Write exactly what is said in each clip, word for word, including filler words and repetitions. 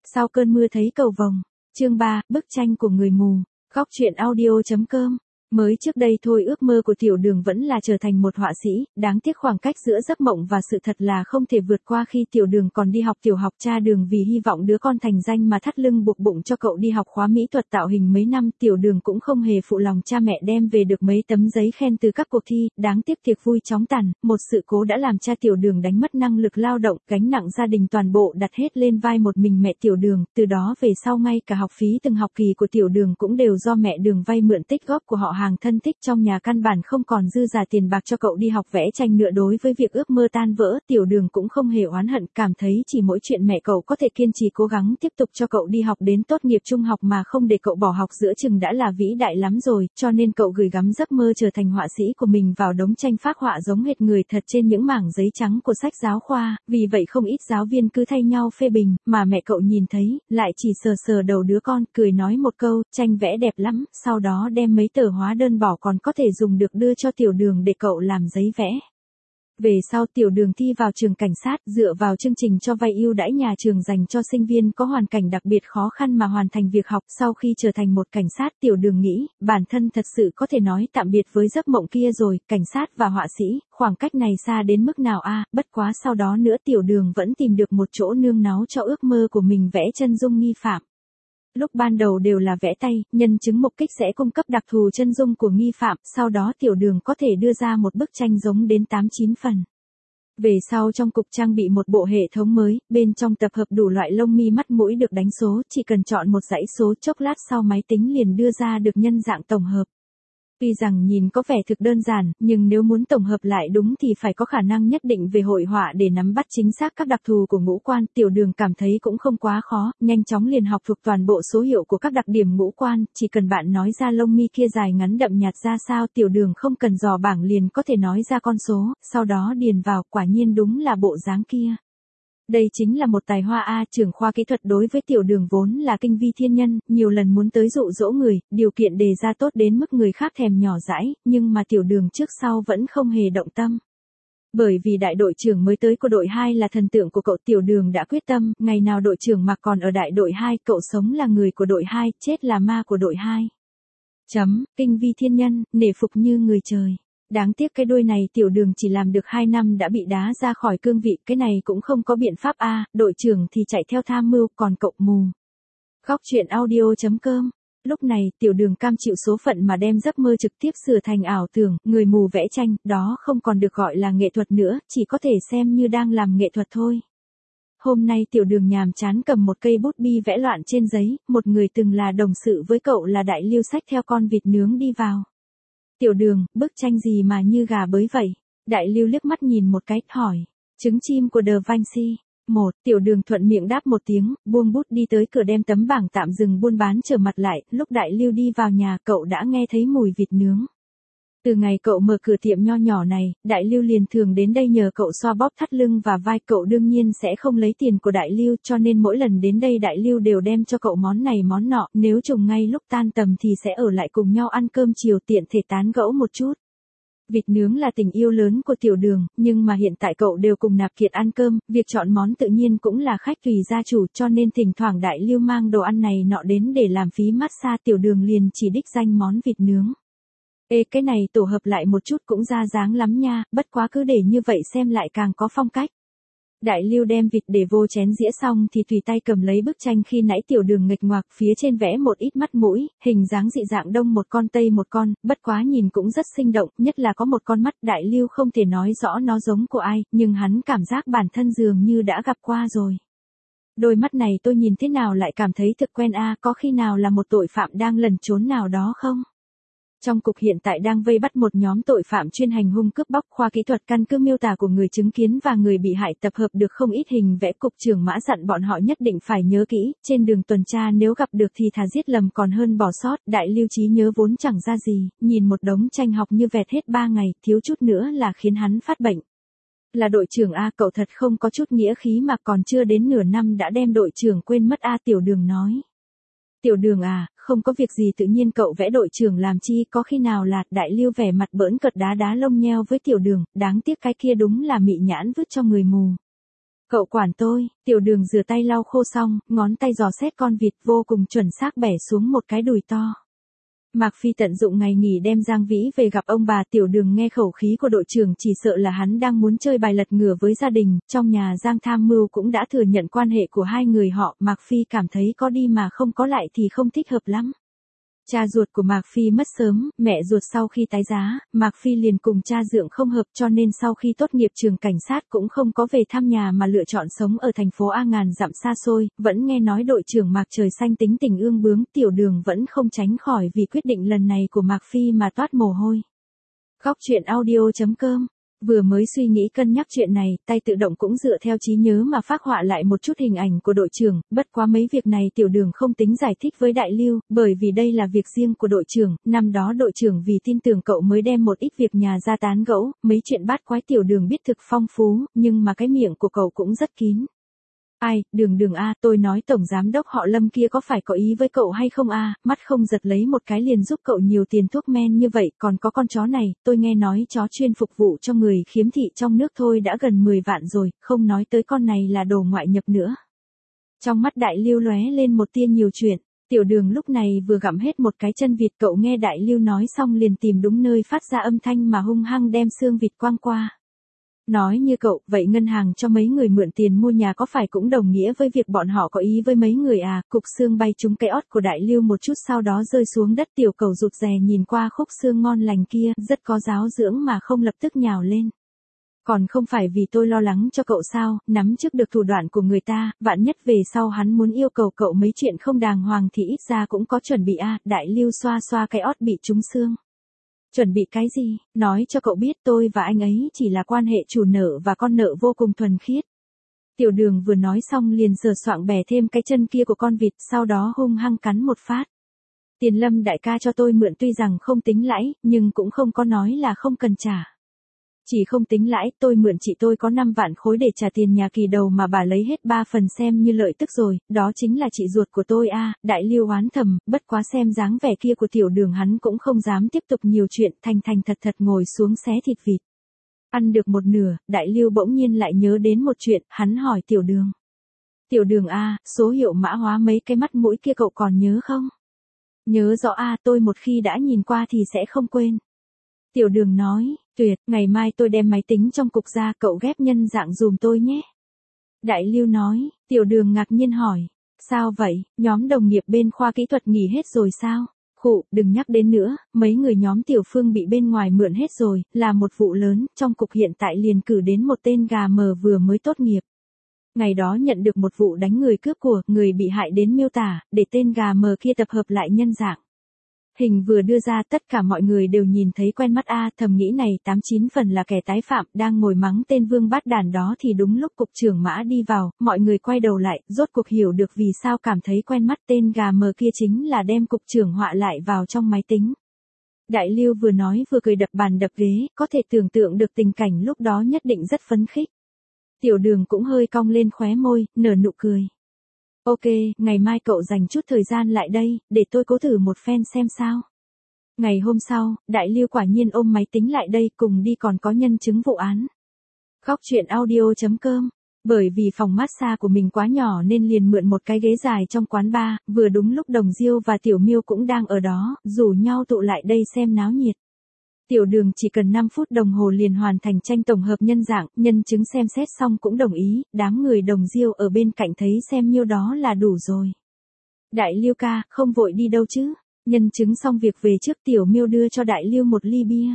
Sau cơn mưa thấy cầu vồng. Chương ba, bức tranh của người mù. Góc truyện audio chấm com. Mới trước đây thôi ước mơ của Tiểu Đường vẫn là trở thành một họa sĩ, đáng tiếc khoảng cách giữa giấc mộng và sự thật là không thể vượt qua khi Tiểu Đường còn đi học tiểu học. Cha Đường vì hy vọng đứa con thành danh mà thắt lưng buộc bụng cho cậu đi học khóa mỹ thuật tạo hình mấy năm. Tiểu Đường cũng không hề phụ lòng cha mẹ đem về được mấy tấm giấy khen từ các cuộc thi, đáng tiếc tiệc vui chóng tàn, một sự cố đã làm cha Tiểu Đường đánh mất năng lực lao động, gánh nặng gia đình toàn bộ đặt hết lên vai một mình mẹ Tiểu Đường. Từ đó về sau ngay cả học phí từng học kỳ của Tiểu Đường cũng đều do mẹ Đường vay mượn tích góp của họ hàng thân thích trong nhà, căn bản không còn dư giả tiền bạc cho cậu đi học vẽ tranh nữa. Đối với việc ước mơ tan vỡ, Tiểu Đường cũng không hề oán hận, cảm thấy chỉ mỗi chuyện mẹ cậu có thể kiên trì cố gắng tiếp tục cho cậu đi học đến tốt nghiệp trung học mà không để cậu bỏ học giữa chừng đã là vĩ đại lắm rồi, cho nên cậu gửi gắm giấc mơ trở thành họa sĩ của mình vào đống tranh phác họa giống hệt người thật trên những mảng giấy trắng của sách giáo khoa. Vì vậy không ít giáo viên cứ thay nhau phê bình, mà mẹ cậu nhìn thấy, lại chỉ sờ sờ đầu đứa con, cười nói một câu, tranh vẽ đẹp lắm, sau đó đem mấy tờ hóa đơn bỏ còn có thể dùng được đưa cho Tiểu Đường để cậu làm giấy vẽ. Về sau Tiểu Đường thi vào trường cảnh sát, dựa vào chương trình cho vay ưu đãi nhà trường dành cho sinh viên có hoàn cảnh đặc biệt khó khăn mà hoàn thành việc học. Sau khi trở thành một cảnh sát, Tiểu Đường nghĩ, bản thân thật sự có thể nói tạm biệt với giấc mộng kia rồi, cảnh sát và họa sĩ, khoảng cách này xa đến mức nào a? À, bất quá sau đó nữa Tiểu Đường vẫn tìm được một chỗ nương náu cho ước mơ của mình, vẽ chân dung nghi phạm. Lúc ban đầu đều là vẽ tay, nhân chứng mục kích sẽ cung cấp đặc thù chân dung của nghi phạm, sau đó Tiểu Đường có thể đưa ra một bức tranh giống đến tám chín phần. Về sau trong cục trang bị một bộ hệ thống mới, bên trong tập hợp đủ loại lông mi mắt mũi được đánh số, chỉ cần chọn một dãy số, chốc lát sau máy tính liền đưa ra được nhân dạng tổng hợp. Tuy rằng nhìn có vẻ thực đơn giản, nhưng nếu muốn tổng hợp lại đúng thì phải có khả năng nhất định về hội họa để nắm bắt chính xác các đặc thù của ngũ quan. Tiểu Đường cảm thấy cũng không quá khó, nhanh chóng liền học thuộc toàn bộ số hiệu của các đặc điểm ngũ quan, chỉ cần bạn nói ra lông mi kia dài ngắn đậm nhạt ra sao, Tiểu Đường không cần dò bảng liền có thể nói ra con số, sau đó điền vào, quả nhiên đúng là bộ dáng kia. Đây chính là một tài hoa a. Trưởng khoa kỹ thuật đối với Tiểu Đường vốn là kinh vi thiên nhân, nhiều lần muốn tới dụ dỗ người, điều kiện đề ra tốt đến mức người khác thèm nhỏ dãi, nhưng mà Tiểu Đường trước sau vẫn không hề động tâm. Bởi vì đại đội trưởng mới tới của đội hai là thần tượng của cậu, Tiểu Đường đã quyết tâm, ngày nào đội trưởng mà còn ở đại đội hai, cậu sống là người của đội hai, chết là ma của đội hai. Chấm, kinh vi thiên nhân, nể phục như người trời. Đáng tiếc cái đuôi này Tiểu Đường chỉ làm được hai năm đã bị đá ra khỏi cương vị, cái này cũng không có biện pháp a. À, đội trưởng thì chạy theo tham mưu, còn cậu mù. Góc truyện audio chấm com. Lúc này Tiểu Đường cam chịu số phận mà đem giấc mơ trực tiếp sửa thành ảo tưởng, người mù vẽ tranh, đó không còn được gọi là nghệ thuật nữa, chỉ có thể xem như đang làm nghệ thuật thôi. Hôm nay Tiểu Đường nhàm chán cầm một cây bút bi vẽ loạn trên giấy, một người từng là đồng sự với cậu là Đại Lưu xách theo con vịt nướng đi vào. Tiểu Đường, bức tranh gì mà như gà bới vậy? Đại Lưu liếc mắt nhìn một cái, hỏi. Trứng chim của Da Vinci. Một, Tiểu Đường thuận miệng đáp một tiếng, buông bút đi tới cửa đem tấm bảng tạm dừng buôn bán trở mặt lại. Lúc Đại Lưu đi vào nhà, cậu đã nghe thấy mùi vịt nướng. Từ ngày cậu mở cửa tiệm nho nhỏ này, Đại Lưu liền thường đến đây nhờ cậu xoa bóp thắt lưng và vai. Cậu đương nhiên sẽ không lấy tiền của Đại Lưu, cho nên mỗi lần đến đây Đại Lưu đều đem cho cậu món này món nọ, nếu trùng ngay lúc tan tầm thì sẽ ở lại cùng nhau ăn cơm chiều, tiện thể tán gẫu một chút. Vịt nướng là tình yêu lớn của Tiểu Đường, nhưng mà hiện tại cậu đều cùng Nạp Kiệt ăn cơm, việc chọn món tự nhiên cũng là khách tùy gia chủ, cho nên thỉnh thoảng Đại Lưu mang đồ ăn này nọ đến để làm phí massage. Tiểu Đường liền chỉ đích danh món vịt nướng. Ê, cái này tổ hợp lại một chút cũng ra dáng lắm nha, bất quá cứ để như vậy xem lại càng có phong cách. Đại Lưu đem vịt để vô chén dĩa xong thì tùy tay cầm lấy bức tranh khi nãy Tiểu Đường nghịch ngoạc, phía trên vẽ một ít mắt mũi, hình dáng dị dạng, đông một con tây một con, bất quá nhìn cũng rất sinh động, nhất là có một con mắt. Đại Lưu không thể nói rõ nó giống của ai, nhưng hắn cảm giác bản thân dường như đã gặp qua rồi. Đôi mắt này tôi nhìn thế nào lại cảm thấy thực quen a, à, có khi nào là một tội phạm đang lẩn trốn nào đó không? Trong cục hiện tại đang vây bắt một nhóm tội phạm chuyên hành hung cướp bóc. Khoa kỹ thuật căn cứ miêu tả của người chứng kiến và người bị hại tập hợp được không ít hình vẽ. Cục trưởng Mã dặn bọn họ nhất định phải nhớ kỹ, trên đường tuần tra nếu gặp được thì thà giết lầm còn hơn bỏ sót. Đại Lưu trí nhớ vốn chẳng ra gì, nhìn một đống tranh học như vẹt hết ba ngày, thiếu chút nữa là khiến hắn phát bệnh. Là đội trưởng a, cậu thật không có chút nghĩa khí mà, còn chưa đến nửa năm đã đem đội trưởng quên mất a. Tiểu Đường nói. Tiểu Đường à, không có việc gì tự nhiên cậu vẽ đội trưởng làm chi, có khi nào là. Đại Lưu vẻ mặt bỡn cợt đá đá lông nheo với Tiểu Đường, đáng tiếc cái kia đúng là mị nhãn vứt cho người mù. Cậu quản tôi, Tiểu Đường rửa tay lau khô xong, ngón tay dò xét con vịt vô cùng chuẩn xác bẻ xuống một cái đùi to. Mạc Phi tận dụng ngày nghỉ đem Giang Vĩ về gặp ông bà. Tiểu Đường nghe khẩu khí của đội trưởng chỉ sợ là hắn đang muốn chơi bài lật ngửa với gia đình, trong nhà Giang Tham Mưu cũng đã thừa nhận quan hệ của hai người họ, Mạc Phi cảm thấy có đi mà không có lại thì không thích hợp lắm. Cha ruột của Mạc Phi mất sớm, mẹ ruột sau khi tái giá, Mạc Phi liền cùng cha dượng không hợp cho nên sau khi tốt nghiệp trường cảnh sát cũng không có về thăm nhà mà lựa chọn sống ở thành phố A ngàn dặm xa xôi, vẫn nghe nói đội trưởng Mạc Trời Xanh tính tình ương bướng, Tiểu Đường vẫn không tránh khỏi vì quyết định lần này của Mạc Phi mà toát mồ hôi. Góc truyện audio chấm com. Vừa mới suy nghĩ cân nhắc chuyện này, tay tự động cũng dựa theo trí nhớ mà phác họa lại một chút hình ảnh của đội trưởng, bất quá mấy việc này Tiểu Đường không tính giải thích với Đại Lưu, bởi vì đây là việc riêng của đội trưởng, năm đó đội trưởng vì tin tưởng cậu mới đem một ít việc nhà ra tán gẫu, mấy chuyện bát quái Tiểu Đường biết thực phong phú, nhưng mà cái miệng của cậu cũng rất kín. Ai, Đường Đường a, tôi nói tổng giám đốc họ Lâm kia có phải có ý với cậu hay không a, mắt không giật lấy một cái liền giúp cậu nhiều tiền thuốc men như vậy, còn có con chó này, tôi nghe nói chó chuyên phục vụ cho người khiếm thị trong nước thôi đã gần mười vạn rồi, không nói tới con này là đồ ngoại nhập nữa. Trong mắt Đại Lưu lóe lên một tia nhiều chuyện, Tiểu Đường lúc này vừa gặm hết một cái chân vịt, cậu nghe Đại Lưu nói xong liền tìm đúng nơi phát ra âm thanh mà hung hăng đem xương vịt quăng qua. Nói như cậu, vậy ngân hàng cho mấy người mượn tiền mua nhà có phải cũng đồng nghĩa với việc bọn họ có ý với mấy người à, cục xương bay trúng cái ót của Đại Lưu một chút sau đó rơi xuống đất. Tiểu Cẩu rụt rè nhìn qua khúc xương ngon lành kia, rất có giáo dưỡng mà không lập tức nhào lên. Còn không phải vì tôi lo lắng cho cậu sao, nắm trước được thủ đoạn của người ta, vạn nhất về sau hắn muốn yêu cầu cậu mấy chuyện không đàng hoàng thì ít ra cũng có chuẩn bị à, Đại Lưu xoa xoa cái ót bị trúng xương. Chuẩn bị cái gì, nói cho cậu biết tôi và anh ấy chỉ là quan hệ chủ nợ và con nợ vô cùng thuần khiết. Tiểu Đường vừa nói xong liền sờ soạng bẻ thêm cái chân kia của con vịt, sau đó hung hăng cắn một phát. Tiền Lâm đại ca cho tôi mượn tuy rằng không tính lãi, nhưng cũng không có nói là không cần trả. Chỉ không tính lãi, tôi mượn chị tôi có năm vạn khối để trả tiền nhà kỳ đầu mà bà lấy hết ba phần xem như lợi tức rồi, đó chính là chị ruột của tôi a. Đại Lưu oán thầm, bất quá xem dáng vẻ kia của Tiểu Đường hắn cũng không dám tiếp tục nhiều chuyện, thành thành thật thật ngồi xuống xé thịt vịt. Ăn được một nửa, Đại Lưu bỗng nhiên lại nhớ đến một chuyện, hắn hỏi Tiểu Đường. Tiểu Đường a, số hiệu mã hóa mấy cái mắt mũi kia cậu còn nhớ không? Nhớ rõ a, tôi một khi đã nhìn qua thì sẽ không quên. Tiểu Đường nói, tuyệt, ngày mai tôi đem máy tính trong cục ra, cậu ghép nhân dạng dùm tôi nhé. Đại Lưu nói, Tiểu Đường ngạc nhiên hỏi, sao vậy, nhóm đồng nghiệp bên khoa kỹ thuật nghỉ hết rồi sao? Khụ, đừng nhắc đến nữa, mấy người nhóm Tiểu Phương bị bên ngoài mượn hết rồi, là một vụ lớn, trong cục hiện tại liền cử đến một tên gà mờ vừa mới tốt nghiệp. Ngày đó nhận được một vụ đánh người cướp của, người bị hại đến miêu tả, để tên gà mờ kia tập hợp lại nhân dạng. Hình vừa đưa ra tất cả mọi người đều nhìn thấy quen mắt a, thầm nghĩ này tám chín phần là kẻ tái phạm, đang ngồi mắng tên vương bát đàn đó thì đúng lúc cục trưởng Mã đi vào, mọi người quay đầu lại, rốt cuộc hiểu được vì sao cảm thấy quen mắt, tên gà mờ kia chính là đem cục trưởng họa lại vào trong máy tính. Đại Lưu vừa nói vừa cười đập bàn đập ghế, có thể tưởng tượng được tình cảnh lúc đó nhất định rất phấn khích. Tiểu Đường cũng hơi cong lên khóe môi, nở nụ cười. Ok, ngày mai cậu dành chút thời gian lại đây, để tôi cố thử một phen xem sao. Ngày hôm sau, Đại Lưu quả nhiên ôm máy tính lại đây, cùng đi còn có nhân chứng vụ án. Góc truyện audio chấm com. Bởi vì phòng massage của mình quá nhỏ nên liền mượn một cái ghế dài trong quán bar, vừa đúng lúc Đồng Diêu và Tiểu Miêu cũng đang ở đó, rủ nhau tụ lại đây xem náo nhiệt. Tiểu Đường chỉ cần năm phút đồng hồ liền hoàn thành tranh tổng hợp nhân dạng, nhân chứng xem xét xong cũng đồng ý, đám người Đồng Diêu ở bên cạnh thấy xem nhiêu đó là đủ rồi. Đại Lưu ca, không vội đi đâu chứ? Nhân chứng xong việc về trước, Tiểu Miêu đưa cho Đại Lưu một ly bia.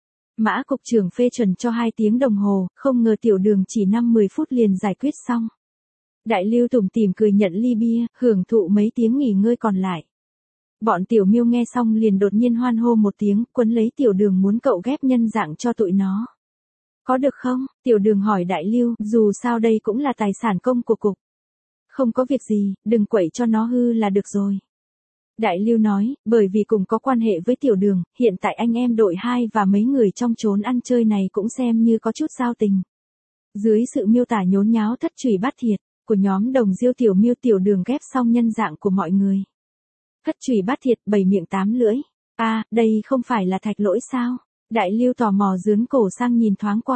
Mã cục trưởng phê chuẩn cho hai tiếng đồng hồ, không ngờ Tiểu Đường chỉ năm mười phút liền giải quyết xong. Đại Lưu tủm tỉm cười nhận ly bia, hưởng thụ mấy tiếng nghỉ ngơi còn lại. Bọn Tiểu Miêu nghe xong liền đột nhiên hoan hô một tiếng, quấn lấy Tiểu Đường muốn cậu ghép nhân dạng cho tụi nó. Có được không? Tiểu Đường hỏi Đại Lưu, dù sao đây cũng là tài sản công của cục. Không có việc gì, đừng quậy cho nó hư là được rồi. Đại Lưu nói, bởi vì cùng có quan hệ với Tiểu Đường, hiện tại anh em đội hai và mấy người trong chốn ăn chơi này cũng xem như có chút giao tình. Dưới sự miêu tả nhốn nháo thất trùy bát thiệt của nhóm Đồng Diêu, Tiểu Miêu Tiểu Đường ghép xong nhân dạng của mọi người. Thất trùy bát thiệt, bảy miệng tám lưỡi. A, à, đây không phải là Thạch Lỗi sao? Đại Lưu tò mò dướn cổ sang nhìn thoáng qua.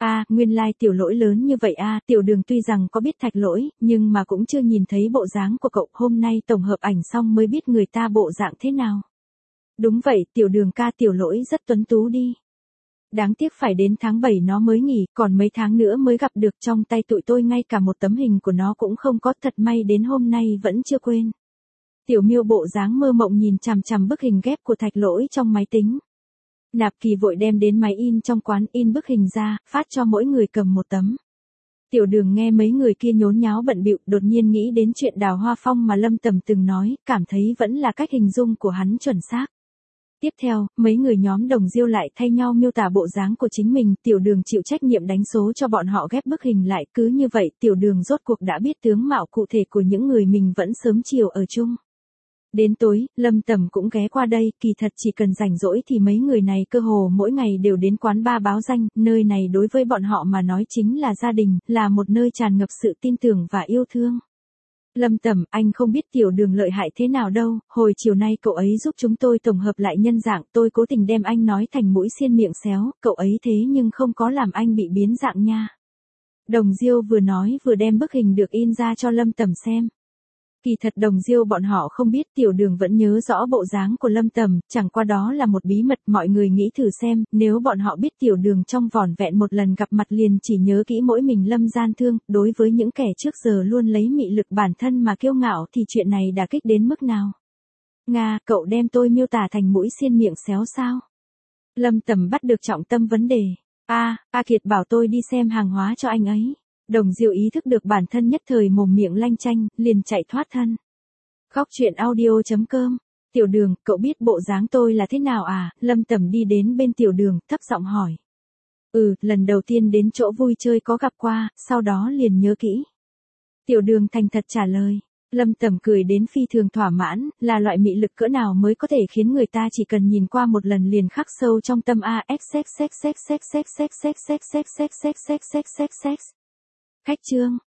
A, nguyên lai tiểu lỗi lớn như vậy a, tiểu đường tuy rằng có biết thạch lỗi, nhưng mà cũng chưa nhìn thấy bộ dáng của cậu, hôm nay tổng hợp ảnh xong mới biết người ta bộ dạng thế nào. Đúng vậy, tiểu đường ca tiểu lỗi rất tuấn tú đi. Đáng tiếc phải đến tháng bảy nó mới nghỉ, còn mấy tháng nữa mới gặp được, trong tay tụi tôi ngay cả một tấm hình của nó cũng không có, thật may đến hôm nay vẫn chưa quên. Tiểu Miêu bộ dáng mơ mộng nhìn chằm chằm bức hình ghép của thạch lỗi trong máy tính. Nạp Kỳ vội đem đến máy in trong quán in bức hình ra, phát cho mỗi người cầm một tấm. Tiểu đường nghe mấy người kia nhốn nháo bận bịu, đột nhiên nghĩ đến chuyện Đào Hoa Phong mà Lâm Tầm từng nói, cảm thấy vẫn là cách hình dung của hắn chuẩn xác. Tiếp theo, mấy người nhóm Đồng Diêu lại thay nhau miêu tả bộ dáng của chính mình, tiểu đường chịu trách nhiệm đánh số cho bọn họ ghép bức hình lại, cứ như vậy tiểu đường rốt cuộc đã biết tướng mạo cụ thể của những người mình vẫn sớm chiều ở chung. Đến tối, Lâm Tầm cũng ghé qua đây, kỳ thật chỉ cần rảnh rỗi thì mấy người này cơ hồ mỗi ngày đều đến quán bar báo danh, nơi này đối với bọn họ mà nói chính là gia đình, là một nơi tràn ngập sự tin tưởng và yêu thương. Lâm Tầm, anh không biết tiểu đường lợi hại thế nào đâu, hồi chiều nay cậu ấy giúp chúng tôi tổng hợp lại nhân dạng, tôi cố tình đem anh nói thành mũi xiên miệng xéo, cậu ấy thế nhưng không có làm anh bị biến dạng nha. Đồng Diêu vừa nói vừa đem bức hình được in ra cho Lâm Tầm xem. Kỳ thật Đồng Diêu bọn họ không biết tiểu đường vẫn nhớ rõ bộ dáng của Lâm Tầm, chẳng qua đó là một bí mật, mọi người nghĩ thử xem, nếu bọn họ biết tiểu đường trong vỏn vẹn một lần gặp mặt liền chỉ nhớ kỹ mỗi mình Lâm gian thương, đối với những kẻ trước giờ luôn lấy mị lực bản thân mà kiêu ngạo thì chuyện này đả kích đến mức nào. Nga, cậu đem tôi miêu tả thành mũi xiên miệng xéo sao? Lâm Tầm bắt được trọng tâm vấn đề. A, A Kiệt bảo tôi đi xem hàng hóa cho anh ấy. Đồng Diêu ý thức được bản thân nhất thời mồm miệng lanh chanh, liền chạy thoát thân. Khóc chuyện audio chấm com. Tiểu đường, cậu biết bộ dáng tôi là thế nào à? Lâm Tầm đi đến bên tiểu đường, thấp giọng hỏi. Ừ, lần đầu tiên đến chỗ vui chơi có gặp qua, sau đó liền nhớ kỹ. Tiểu đường thành thật trả lời. Lâm Tầm cười đến phi thường thỏa mãn, là loại mị lực cỡ nào mới có thể khiến người ta chỉ cần nhìn qua một lần liền khắc sâu trong tâm a x x x x x x x x x x x x x x. Khách chương.